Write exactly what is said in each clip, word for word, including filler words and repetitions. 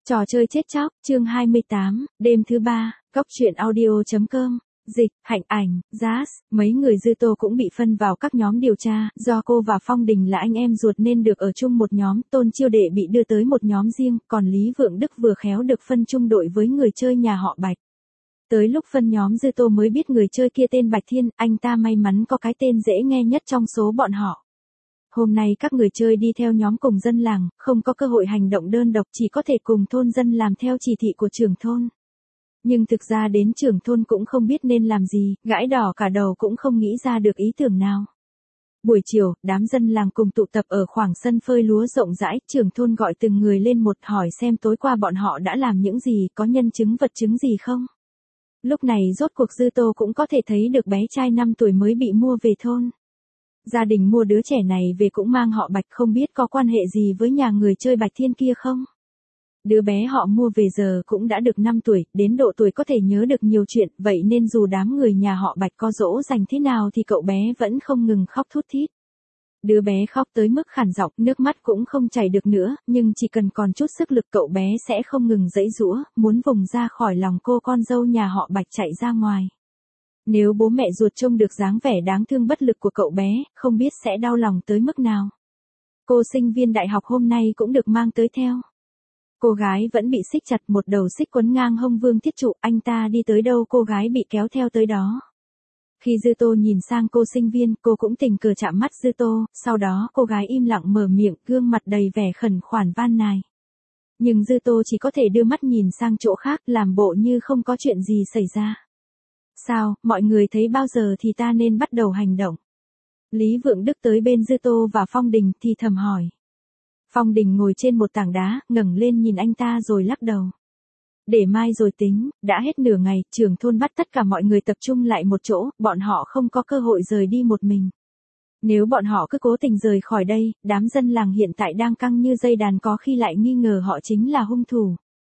Trò chơi chết chóc, chương hai mươi tám, đêm thứ ba, góc truyện audio.com. Dịch, Hạnh Ảnh, Jazz, mấy người Dư Tô cũng bị phân vào các nhóm điều tra, do cô và Phong Đình là anh em ruột nên được ở chung một nhóm, Tôn Chiêu Đệ bị đưa tới một nhóm riêng, còn Lý Vượng Đức vừa khéo được phân chung đội với người chơi nhà họ Bạch. Tới lúc phân nhóm Dư Tô mới biết người chơi kia tên Bạch Thiên, anh ta may mắn có cái tên dễ nghe nhất trong số bọn họ. Hôm nay các người chơi đi theo nhóm cùng dân làng, không có cơ hội hành động đơn độc, chỉ có thể cùng thôn dân làm theo chỉ thị của trưởng thôn. Nhưng thực ra đến trưởng thôn cũng không biết nên làm gì, gãi đỏ cả đầu cũng không nghĩ ra được ý tưởng nào. Buổi chiều, đám dân làng cùng tụ tập ở khoảng sân phơi lúa rộng rãi, trưởng thôn gọi từng người lên một hỏi xem tối qua bọn họ đã làm những gì, có nhân chứng vật chứng gì không. Lúc này rốt cuộc Dư Tô cũng có thể thấy được bé trai năm tuổi mới bị mua về thôn. Gia đình mua đứa trẻ này về cũng mang họ Bạch, không biết có quan hệ gì với nhà người chơi Bạch Thiên kia không? Đứa bé họ mua về giờ cũng đã được năm tuổi, đến độ tuổi có thể nhớ được nhiều chuyện, vậy nên dù đám người nhà họ Bạch có dỗ dành thế nào thì cậu bé vẫn không ngừng khóc thút thít. Đứa bé khóc tới mức khản giọng, nước mắt cũng không chảy được nữa, nhưng chỉ cần còn chút sức lực cậu bé sẽ không ngừng giãy giũa, muốn vùng ra khỏi lòng cô con dâu nhà họ Bạch chạy ra ngoài. Nếu bố mẹ ruột trông được dáng vẻ đáng thương bất lực của cậu bé, không biết sẽ đau lòng tới mức nào. Cô sinh viên đại học hôm nay cũng được mang tới theo. Cô gái vẫn bị xích chặt, một đầu xích quấn ngang hông Vương Thiết Trụ, anh ta đi tới đâu cô gái bị kéo theo tới đó. Khi Dư Tô nhìn sang cô sinh viên, cô cũng tình cờ chạm mắt Dư Tô, sau đó cô gái im lặng mở miệng, gương mặt đầy vẻ khẩn khoản van nài. Nhưng Dư Tô chỉ có thể đưa mắt nhìn sang chỗ khác, làm bộ như không có chuyện gì xảy ra. Sao, mọi người thấy bao giờ thì ta nên bắt đầu hành động? Lý Vượng Đức tới bên Dư Tô và Phong Đình thì thầm hỏi. Phong Đình ngồi trên một tảng đá, ngẩng lên nhìn anh ta rồi lắc đầu. Để mai rồi tính, đã hết nửa ngày, trưởng thôn bắt tất cả mọi người tập trung lại một chỗ, bọn họ không có cơ hội rời đi một mình. Nếu bọn họ cứ cố tình rời khỏi đây, đám dân làng hiện tại đang căng như dây đàn có khi lại nghi ngờ họ chính là hung thủ.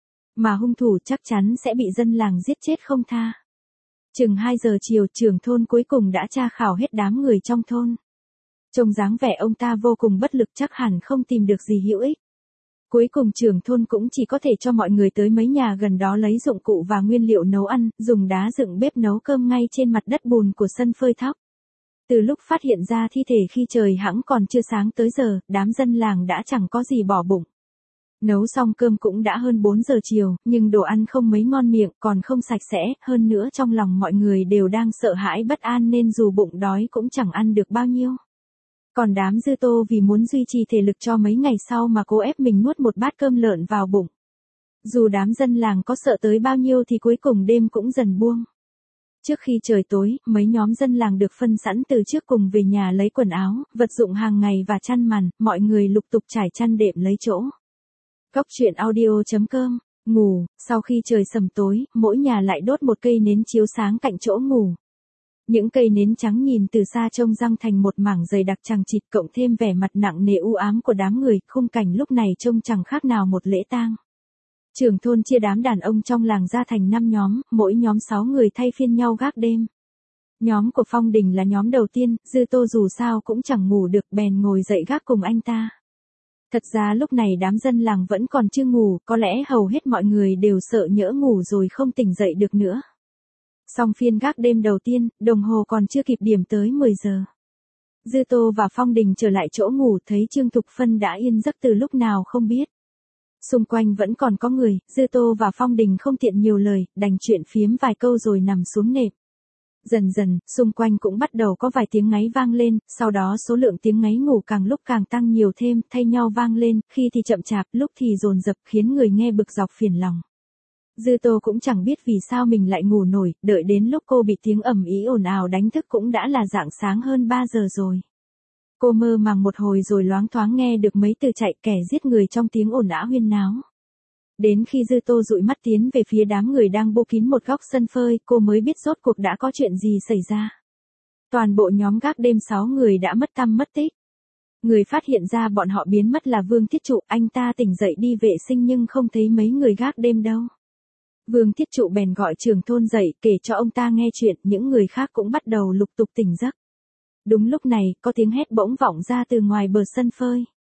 Mà hung thủ chắc chắn sẽ bị dân làng giết chết không tha. Chừng hai giờ chiều, trưởng thôn cuối cùng đã tra khảo hết đám người trong thôn. Trông dáng vẻ ông ta vô cùng bất lực, chắc hẳn không tìm được gì hữu ích. Cuối cùng trưởng thôn cũng chỉ có thể cho mọi người tới mấy nhà gần đó lấy dụng cụ và nguyên liệu nấu ăn, dùng đá dựng bếp nấu cơm ngay trên mặt đất bùn của sân phơi thóc. Từ lúc phát hiện ra thi thể khi trời hẵng còn chưa sáng tới giờ, đám dân làng đã chẳng có gì bỏ bụng. Nấu xong cơm cũng đã hơn bốn giờ chiều, nhưng đồ ăn không mấy ngon miệng, còn không sạch sẽ, hơn nữa trong lòng mọi người đều đang sợ hãi bất an nên dù bụng đói cũng chẳng ăn được bao nhiêu. Còn đám Dư Tô vì muốn duy trì thể lực cho mấy ngày sau mà cố ép mình nuốt một bát cơm lợn vào bụng. Dù đám dân làng có sợ tới bao nhiêu thì cuối cùng đêm cũng dần buông. Trước khi trời tối, mấy nhóm dân làng được phân sẵn từ trước cùng về nhà lấy quần áo, vật dụng hàng ngày và chăn màn, mọi người lục tục trải chăn đệm lấy chỗ. Góc truyện audio.com, ngủ, sau khi trời sầm tối, mỗi nhà lại đốt một cây nến chiếu sáng cạnh chỗ ngủ. Những cây nến trắng nhìn từ xa trông răng thành một mảng dày đặc chằng chịt, cộng thêm vẻ mặt nặng nề u ám của đám người, khung cảnh lúc này trông chẳng khác nào một lễ tang. Trưởng thôn chia đám đàn ông trong làng ra thành năm nhóm, mỗi nhóm sáu người thay phiên nhau gác đêm. Nhóm của Phong Đình là nhóm đầu tiên, Dư Tô dù sao cũng chẳng ngủ được bèn ngồi dậy gác cùng anh ta. Thật ra lúc này đám dân làng vẫn còn chưa ngủ, có lẽ hầu hết mọi người đều sợ nhỡ ngủ rồi không tỉnh dậy được nữa. Xong phiên gác đêm đầu tiên, đồng hồ còn chưa kịp điểm tới mười giờ. Dư Tô và Phong Đình trở lại chỗ ngủ thấy Trương Thục Phân đã yên giấc từ lúc nào không biết. Xung quanh vẫn còn có người, Dư Tô và Phong Đình không tiện nhiều lời, đành chuyện phiếm vài câu rồi nằm xuống nệm. Dần dần, xung quanh cũng bắt đầu có vài tiếng ngáy vang lên, sau đó số lượng tiếng ngáy ngủ càng lúc càng tăng nhiều thêm, thay nhau vang lên, khi thì chậm chạp, lúc thì dồn dập khiến người nghe bực dọc phiền lòng. Dư Tô cũng chẳng biết vì sao mình lại ngủ nổi, đợi đến lúc cô bị tiếng ầm ĩ ồn ào đánh thức cũng đã là rạng sáng hơn ba giờ rồi. Cô mơ màng một hồi rồi loáng thoáng nghe được mấy từ chạy kẻ giết người trong tiếng ồn ào huyên náo. Đến khi Dư Tô dụi mắt tiến về phía đám người đang bô kín một góc sân phơi, cô mới biết rốt cuộc đã có chuyện gì xảy ra. Toàn bộ nhóm gác đêm sáu người đã mất tăm mất tích. Người phát hiện ra bọn họ biến mất là Vương Thiết Trụ, anh ta tỉnh dậy đi vệ sinh nhưng không thấy mấy người gác đêm đâu. Vương Thiết Trụ bèn gọi trưởng thôn dậy kể cho ông ta nghe chuyện, những người khác cũng bắt đầu lục tục tỉnh giấc. Đúng lúc này, có tiếng hét bỗng vọng ra từ ngoài bờ sân phơi.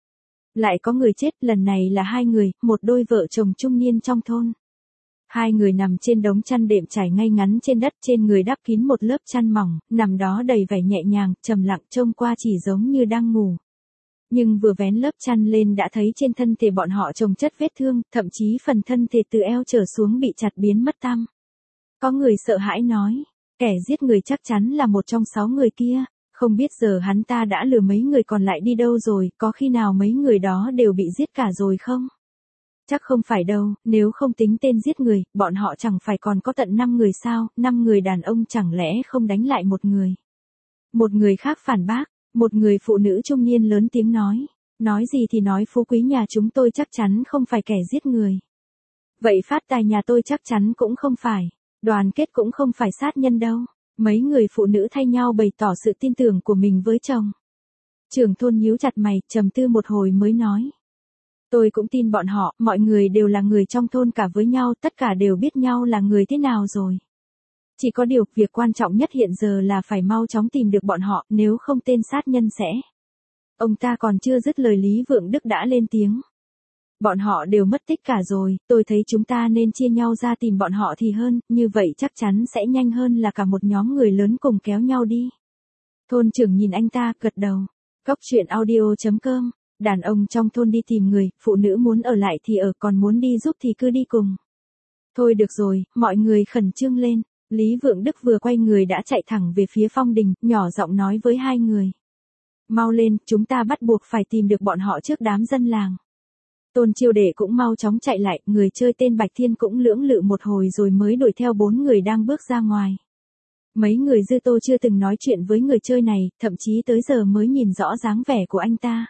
Lại có người chết, lần này là hai người, một đôi vợ chồng trung niên trong thôn. Hai người nằm trên đống chăn đệm trải ngay ngắn trên đất, trên người đắp kín một lớp chăn mỏng, nằm đó đầy vẻ nhẹ nhàng, trầm lặng, trông qua chỉ giống như đang ngủ. Nhưng vừa vén lớp chăn lên đã thấy trên thân thể bọn họ chồng chất vết thương, thậm chí phần thân thể từ eo trở xuống bị chặt biến mất tăm. Có người sợ hãi nói, kẻ giết người chắc chắn là một trong sáu người kia, không biết giờ hắn ta đã lừa mấy người còn lại đi đâu rồi, có khi nào mấy người đó đều bị giết cả rồi không? Chắc không phải đâu, nếu không tính tên giết người, bọn họ chẳng phải còn có tận năm người sao, năm người đàn ông chẳng lẽ không đánh lại một người. Một người khác phản bác, một người phụ nữ trung niên lớn tiếng nói, nói gì thì nói phú quý nhà chúng tôi chắc chắn không phải kẻ giết người. Vậy phát tài nhà tôi chắc chắn cũng không phải, đoàn kết cũng không phải sát nhân đâu. Mấy người phụ nữ thay nhau bày tỏ sự tin tưởng của mình với chồng. Trưởng thôn nhíu chặt mày, trầm tư một hồi mới nói. Tôi cũng tin bọn họ, mọi người đều là người trong thôn cả với nhau, tất cả đều biết nhau là người thế nào rồi. Chỉ có điều, việc quan trọng nhất hiện giờ là phải mau chóng tìm được bọn họ, nếu không tên sát nhân sẽ. Ông ta còn chưa dứt lời Lý Vượng Đức đã lên tiếng. Bọn họ đều mất tích cả rồi, tôi thấy chúng ta nên chia nhau ra tìm bọn họ thì hơn, như vậy chắc chắn sẽ nhanh hơn là cả một nhóm người lớn cùng kéo nhau đi. Thôn trưởng nhìn anh ta, gật đầu. Cốc truyện audio chấm com, đàn ông trong thôn đi tìm người, phụ nữ muốn ở lại thì ở, còn muốn đi giúp thì cứ đi cùng. Thôi được rồi, mọi người khẩn trương lên. Lý Vượng Đức vừa quay người đã chạy thẳng về phía Phong Đình, nhỏ giọng nói với hai người. Mau lên, chúng ta bắt buộc phải tìm được bọn họ trước đám dân làng. Tôn Chiêu Đệ cũng mau chóng chạy lại, người chơi tên Bạch Thiên cũng lưỡng lự một hồi rồi mới đuổi theo bốn người đang bước ra ngoài. Mấy người Dư Tô chưa từng nói chuyện với người chơi này, thậm chí tới giờ mới nhìn rõ dáng vẻ của anh ta.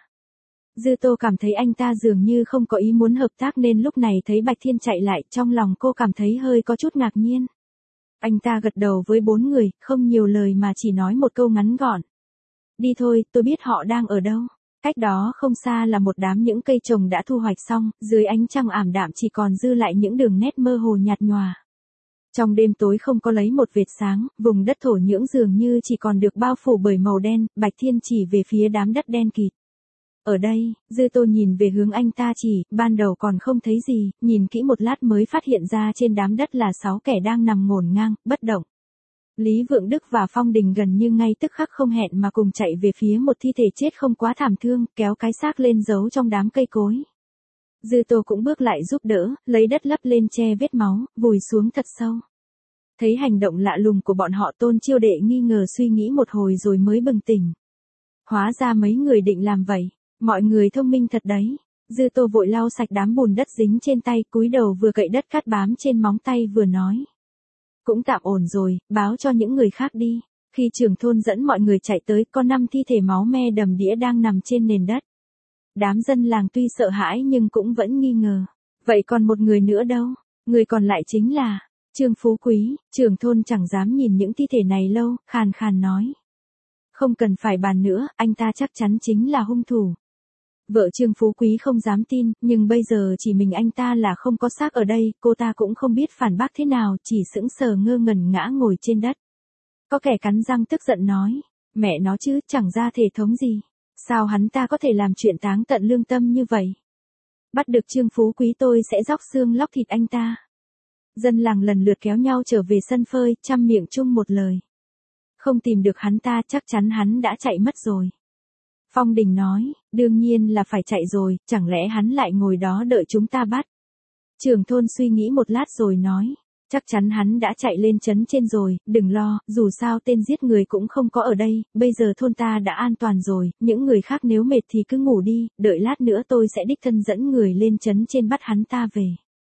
Dư Tô cảm thấy anh ta dường như không có ý muốn hợp tác nên lúc này thấy Bạch Thiên chạy lại, trong lòng cô cảm thấy hơi có chút ngạc nhiên. Anh ta gật đầu với bốn người, không nhiều lời mà chỉ nói một câu ngắn gọn. Đi thôi, tôi biết họ đang ở đâu. Cách đó không xa là một đám những cây trồng đã thu hoạch xong, dưới ánh trăng ảm đạm chỉ còn dư lại những đường nét mơ hồ nhạt nhòa. Trong đêm tối không có lấy một vệt sáng, vùng đất thổ nhưỡng dường như chỉ còn được bao phủ bởi màu đen, Bạch Thiên chỉ về phía đám đất đen kịt. Ở đây, Dư Tô nhìn về hướng anh ta chỉ, ban đầu còn không thấy gì, nhìn kỹ một lát mới phát hiện ra trên đám đất là sáu kẻ đang nằm ngổn ngang, bất động. Lý Vượng Đức và Phong Đình gần như ngay tức khắc không hẹn mà cùng chạy về phía một thi thể chết không quá thảm thương, kéo cái xác lên giấu trong đám cây cối. Dư Tô cũng bước lại giúp đỡ, lấy đất lấp lên che vết máu, vùi xuống thật sâu. Thấy hành động lạ lùng của bọn họ, Tôn Chiêu Đệ nghi ngờ suy nghĩ một hồi rồi mới bừng tỉnh. Hóa ra mấy người định làm vậy, mọi người thông minh thật đấy. Dư Tô vội lau sạch đám bùn đất dính trên tay, cúi đầu vừa cậy đất cát bám trên móng tay vừa nói. Cũng tạm ổn rồi, báo cho những người khác đi. Khi trưởng thôn dẫn mọi người chạy tới, có năm thi thể máu me đầm đìa đang nằm trên nền đất. Đám dân làng tuy sợ hãi nhưng cũng vẫn nghi ngờ. Vậy còn một người nữa đâu? Người còn lại chính là Trương Phú Quý. Trưởng thôn chẳng dám nhìn những thi thể này lâu, khàn khàn nói. Không cần phải bàn nữa, anh ta chắc chắn chính là hung thủ. Vợ Trương Phú Quý không dám tin, nhưng bây giờ chỉ mình anh ta là không có xác ở đây, cô ta cũng không biết phản bác thế nào, chỉ sững sờ ngơ ngẩn ngã ngồi trên đất. Có kẻ cắn răng tức giận nói, mẹ nó chứ, chẳng ra thể thống gì. Sao hắn ta có thể làm chuyện táng tận lương tâm như vậy? Bắt được Trương Phú Quý tôi sẽ róc xương lóc thịt anh ta. Dân làng lần lượt kéo nhau trở về sân phơi, chăm miệng chung một lời. Không tìm được hắn ta, chắc chắn hắn đã chạy mất rồi. Phong Đình nói, đương nhiên là phải chạy rồi, chẳng lẽ hắn lại ngồi đó đợi chúng ta bắt. Trưởng thôn suy nghĩ một lát rồi nói, chắc chắn hắn đã chạy lên trấn trên rồi, đừng lo, dù sao tên giết người cũng không có ở đây, bây giờ thôn ta đã an toàn rồi, những người khác nếu mệt thì cứ ngủ đi, đợi lát nữa tôi sẽ đích thân dẫn người lên trấn trên bắt hắn ta về.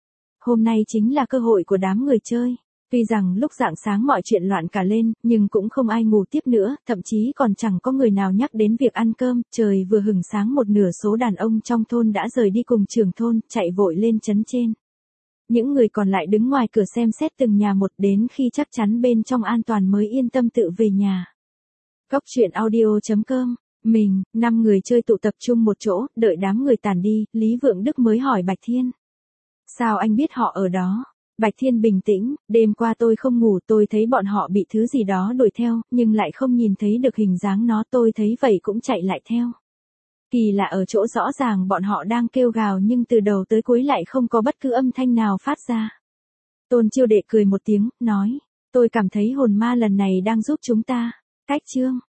Hôm nay chính là cơ hội của đám người chơi. Tuy rằng lúc rạng sáng mọi chuyện loạn cả lên, nhưng cũng không ai ngủ tiếp nữa, thậm chí còn chẳng có người nào nhắc đến việc ăn cơm, trời vừa hửng sáng một nửa số đàn ông trong thôn đã rời đi cùng trưởng thôn, chạy vội lên trấn trên. Những người còn lại đứng ngoài cửa xem xét từng nhà một đến khi chắc chắn bên trong an toàn mới yên tâm tự về nhà. Cốc truyện audio chấm com, mình, năm người chơi tụ tập trung một chỗ, đợi đám người tản đi, Lý Vượng Đức mới hỏi Bạch Thiên. Sao anh biết họ ở đó? Bạch Thiên bình tĩnh, đêm qua tôi không ngủ, tôi thấy bọn họ bị thứ gì đó đuổi theo, nhưng lại không nhìn thấy được hình dáng nó, tôi thấy vậy cũng chạy lại theo. Kỳ lạ ở chỗ rõ ràng bọn họ đang kêu gào nhưng từ đầu tới cuối lại không có bất cứ âm thanh nào phát ra. Tôn Chiêu Đệ cười một tiếng, nói, tôi cảm thấy hồn ma lần này đang giúp chúng ta. Cách chương